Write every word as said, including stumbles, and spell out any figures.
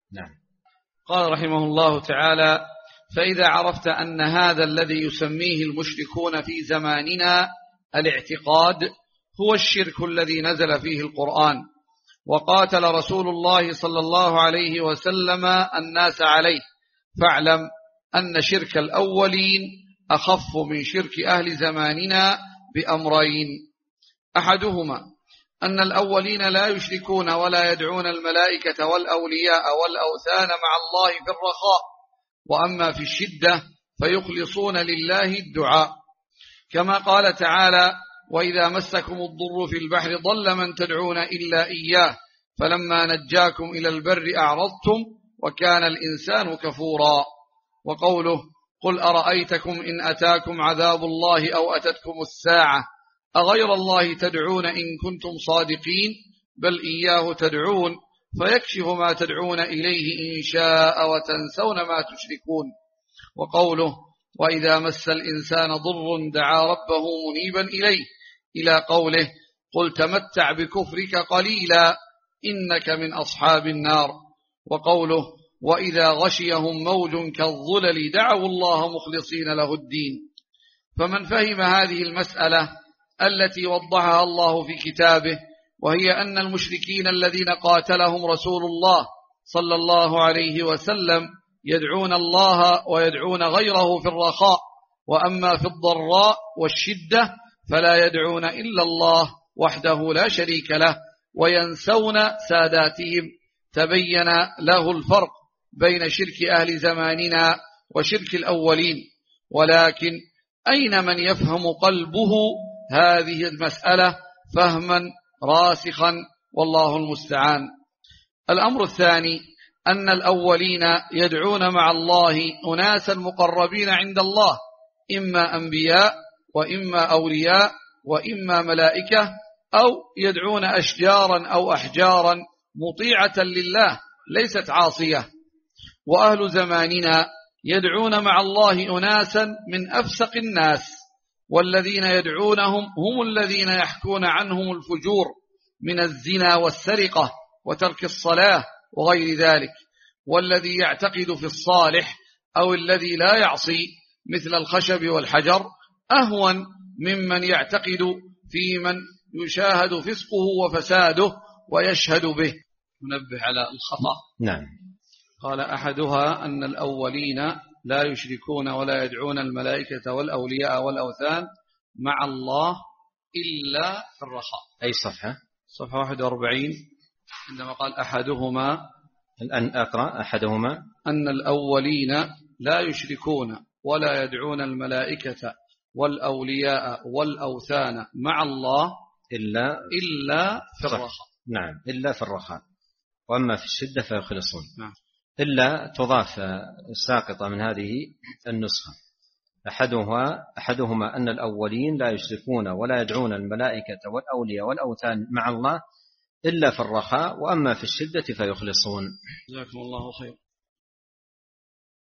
نعم. قال رحمه الله تعالى: فإذا عرفت أن هذا الذي يسميه المشركون في زماننا الاعتقاد هو الشرك الذي نزل فيه القرآن وقاتل رسول الله صلى الله عليه وسلم الناس عليه، فاعلم أن شرك الأولين أخف من شرك أهل زماننا بأمرين: أحدهما أن الأولين لا يشركون ولا يدعون الملائكة والأولياء والأوثان مع الله في الرخاء، وأما في الشدة فيخلصون لله الدعاء، كما قال تعالى: وإذا مسكم الضر في البحر ضل من تدعون إلا إياه فلما نجاكم إلى البر أعرضتم وكان الإنسان كفورا. وقوله: قل أرأيتكم إن أتاكم عذاب الله أو أتتكم الساعة أغير الله تدعون إن كنتم صادقين بل إياه تدعون فيكشف ما تدعون إليه إن شاء وتنسون ما تشركون. وقوله: وإذا مس الإنسان ضر دعا ربه منيبا إليه إلى قوله: قل تمتع بكفرك قليلا إنك من أصحاب النار. وقوله: وإذا غشيهم موج كالظلل دعوا الله مخلصين له الدين. فمن فهم هذه المسألة التي وضحها الله في كتابه، وهي أن المشركين الذين قاتلهم رسول الله صلى الله عليه وسلم يدعون الله ويدعون غيره في الرخاء، وأما في الضراء والشدة فلا يدعون إلا الله وحده لا شريك له وينسون ساداتهم، تبين له الفرق بين شرك أهل زماننا وشرك الأولين. ولكن أين من يفهم قلبه هذه المسألة فهما راسخا، والله المستعان. الأمر الثاني أن الأولين يدعون مع الله أناسا مقربين عند الله، إما أنبياء وإما أولياء وإما ملائكة، أو يدعون أشجارا أو أحجارا مطيعة لله ليست عاصية. وأهل زماننا يدعون مع الله أناسا من أفسق الناس، والذين يدعونهم هم الذين يحكون عنهم الفجور من الزنا والسرقة وترك الصلاة وغير ذلك. والذي يعتقد في الصالح أو الذي لا يعصي مثل الخشب والحجر أهون ممن يعتقد في من يشاهد فسقه وفساده ويشهد به. ننبه على الخطأ. نعم. قال: أحدها أن الأولين لا يشركون ولا يدعون الملائكة والأولياء والأوثان مع الله إلا في الرخاء. أي صفحة؟ صفحة واحد وأربعين، عندما قال: أحدهما، الآن أقرأ: أحدهما أن الأولين لا يشركون ولا يدعون الملائكة والأولياء والأوثان مع الله إلا إلا في الرخاء. نعم، إلا في الرخاء، وأما في الشدة فيخلصون. نعم. إلا تضاف ساقطة من هذه النسخة. أحدها أحدهما أن الأولين لا يشركون ولا يدعون الملائكة والأولياء والأوثان مع الله إلا في الرخاء، وأما في الشدة فيخلصون. جزاكم الله خير.